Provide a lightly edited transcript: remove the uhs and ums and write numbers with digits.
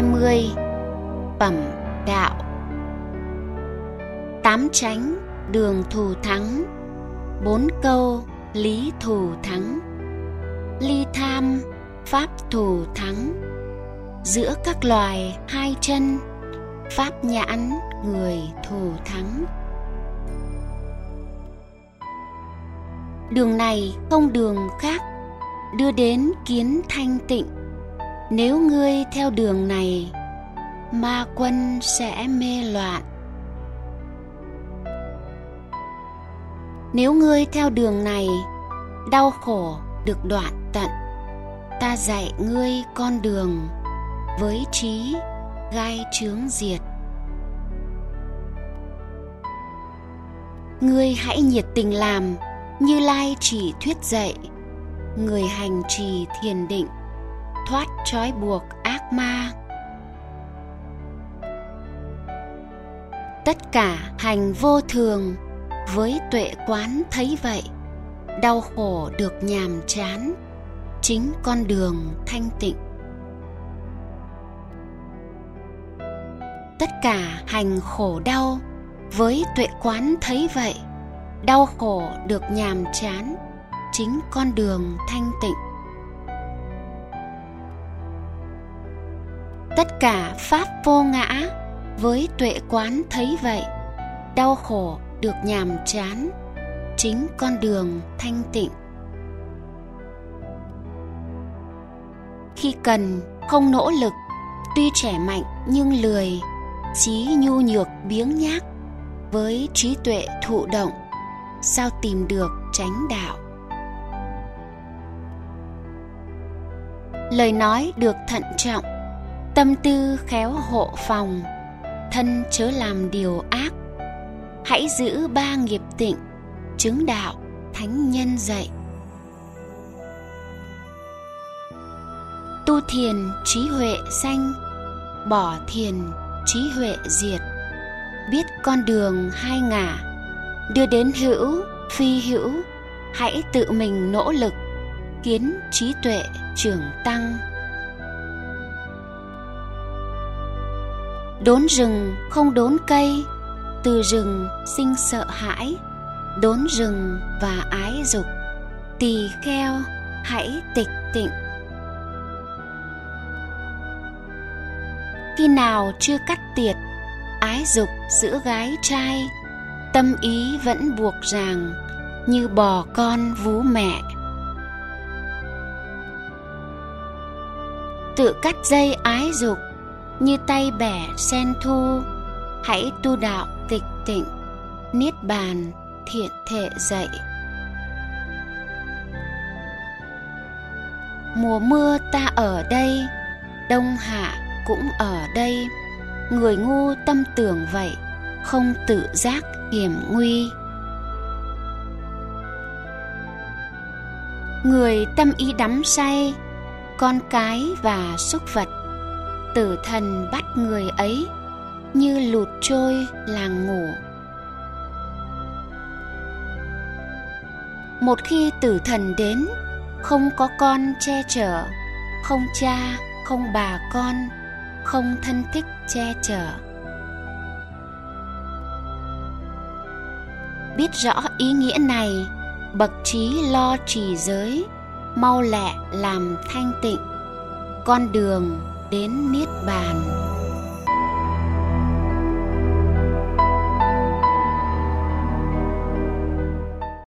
20 Bẩm đạo. 8 chánh đường thù thắng, 4 câu lý thù thắng. Ly tham pháp thù thắng, giữa các loài 2 chân, pháp nhãn người thù thắng. Đường này không đường khác, đưa đến kiến thanh tịnh. Nếu ngươi theo đường này, ma quân sẽ mê loạn. Nếu ngươi theo đường này, đau khổ được đoạn tận. Ta dạy ngươi con đường, với trí gai chướng diệt. Ngươi hãy nhiệt tình làm, Như Lai chỉ thuyết dạy. Người hành trì thiền định, thoát trói buộc ác ma. Tất cả hành vô thường, với tuệ quán thấy vậy, đau khổ được nhàm chán, chính con đường thanh tịnh. Tất cả hành khổ đau, với tuệ quán thấy vậy, đau khổ được nhàm chán, chính con đường thanh tịnh. Tất cả pháp vô ngã, với tuệ quán thấy vậy, đau khổ được nhàm chán, chính con đường thanh tịnh. Khi cần không nỗ lực, tuy trẻ mạnh nhưng lười, trí nhu nhược biếng nhác, với trí tuệ thụ động, sao tìm được chánh đạo. Lời nói được thận trọng, tâm tư khéo hộ phòng, thân chớ làm điều ác. Hãy giữ 3 nghiệp tịnh, chứng đạo thánh nhân dạy. Tu thiền trí huệ sanh, bỏ thiền trí huệ diệt. Biết con đường 2 ngả, đưa đến hữu phi hữu. Hãy tự mình nỗ lực, kiến trí tuệ trưởng tăng. Đốn rừng không đốn cây, từ rừng sinh sợ hãi. Đốn rừng và ái dục, tỳ kheo hãy tịch tịnh. Khi nào chưa cắt tiệt ái dục giữa gái trai, tâm ý vẫn buộc ràng, như bò con vú mẹ. Tự cắt dây ái dục, như tay bẻ sen thu. Hãy tu đạo tịch tịnh, niết bàn thiện thệ dạy. Mùa mưa ta ở đây, đông hạ cũng ở đây. Người ngu tâm tưởng vậy, không tự giác hiểm nguy. Người tâm ý đắm say, con cái và súc vật, tử thần bắt người ấy, như lụt trôi làng ngủ. Một khi tử thần đến, không có con che chở, không cha, không bà con, không thân thích che chở. Biết rõ ý nghĩa này, bậc trí lo trì giới, mau lẹ làm thanh tịnh, con đường đến niết bàn.